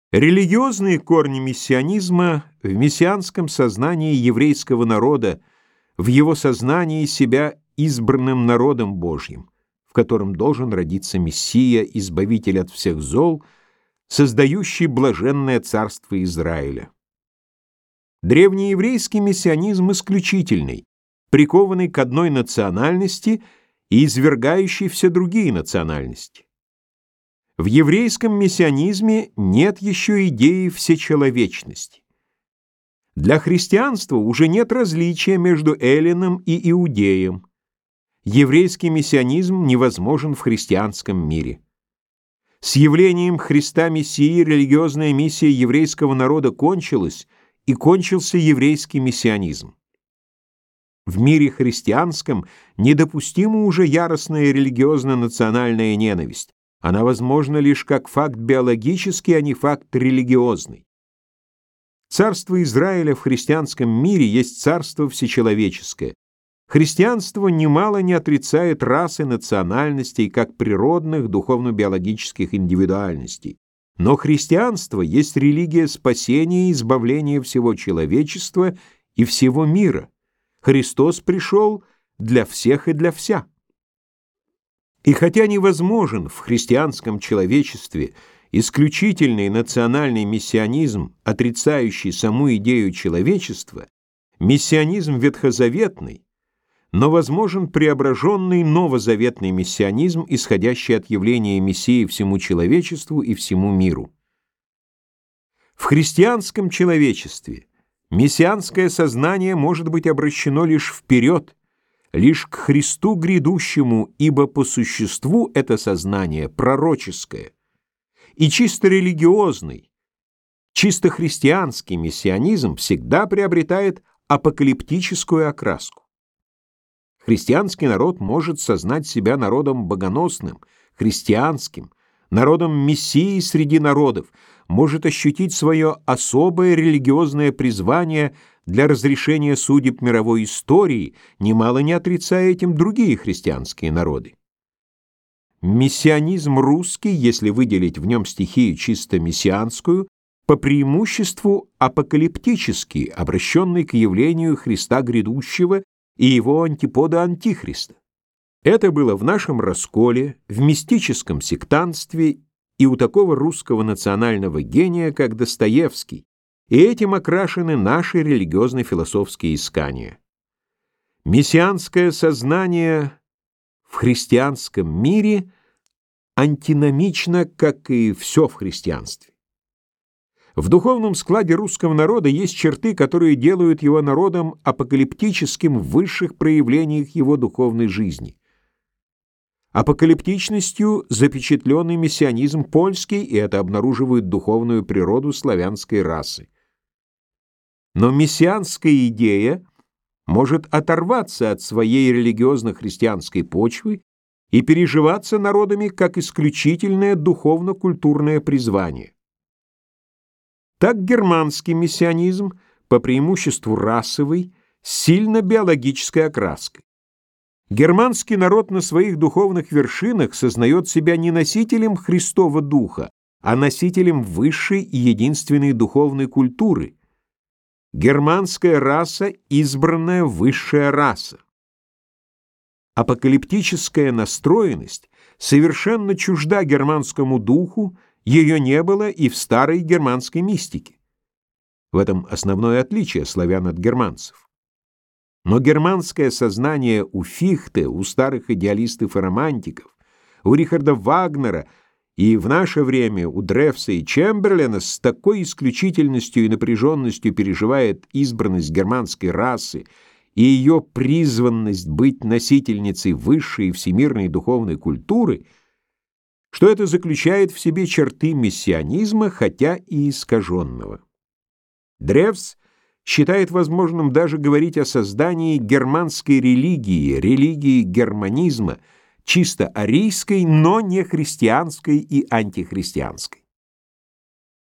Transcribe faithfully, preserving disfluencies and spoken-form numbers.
Религиозные корни мессианизма в мессианском сознании еврейского народа, в его сознании себя избранным народом Божьим, в котором должен родиться Мессия, избавитель от всех зол, создающий блаженное царство Израиля. Древнееврейский мессианизм исключительный, прикованный к одной национальности и извергающий все другие национальности. В еврейском мессианизме нет еще идеи всечеловечности. Для христианства уже нет различия между эллином и иудеем. Еврейский мессианизм невозможен в христианском мире. С явлением Христа Мессии религиозная миссия еврейского народа кончилась, и кончился еврейский мессианизм. В мире христианском недопустима уже яростная религиозно-национальная ненависть. Она возможна лишь как факт биологический, а не факт религиозный. Царство Израиля в христианском мире есть царство всечеловеческое. Христианство немало не отрицает расы, национальностей, как природных, духовно-биологических индивидуальностей. Но христианство есть религия спасения и избавления всего человечества и всего мира. Христос пришел для всех и для вся. И хотя невозможен в христианском человечестве исключительный национальный мессианизм, отрицающий саму идею человечества, мессианизм ветхозаветный, но возможен преображенный новозаветный мессианизм, исходящий от явления Мессии всему человечеству и всему миру. В христианском человечестве мессианское сознание может быть обращено лишь вперед, лишь к Христу грядущему, ибо по существу это сознание пророческое. И чисто религиозный, чисто христианский мессианизм всегда приобретает апокалиптическую окраску. Христианский народ может сознать себя народом богоносным, христианским, народом Мессии среди народов, может ощутить свое особое религиозное призвание для разрешения судеб мировой истории, немало не отрицая этим другие христианские народы. Мессианизм русский, если выделить в нем стихию чисто мессианскую, по преимуществу апокалиптический, обращенный к явлению Христа грядущего и его антипода Антихриста. Это было в нашем расколе, в мистическом сектантстве и у такого русского национального гения, как Достоевский, и этим окрашены наши религиозно-философские искания. Мессианское сознание в христианском мире антиномично, как и все в христианстве. В духовном складе русского народа есть черты, которые делают его народом апокалиптическим в высших проявлениях его духовной жизни. Апокалиптичностью запечатленный мессианизм польский, и это обнаруживает духовную природу славянской расы. Но мессианская идея может оторваться от своей религиозно-христианской почвы и переживаться народами как исключительное духовно-культурное призвание. Так германский мессианизм, по преимуществу расовый, с сильно биологической окраской. Германский народ на своих духовных вершинах сознает себя не носителем Христова духа, а носителем высшей и единственной духовной культуры. Германская раса – избранная высшая раса. Апокалиптическая настроенность совершенно чужда германскому духу, ее не было и в старой германской мистике. В этом основное отличие славян от германцев. Но германское сознание у Фихте, у старых идеалистов и романтиков, у Рихарда Вагнера и в наше время у Древса и Чемберлена с такой исключительностью и напряженностью переживает избранность германской расы и ее призванность быть носительницей высшей всемирной духовной культуры, что это заключает в себе черты мессианизма, хотя и искаженного. Древс считает возможным даже говорить о создании германской религии, религии германизма, чисто арийской, но не христианской и антихристианской.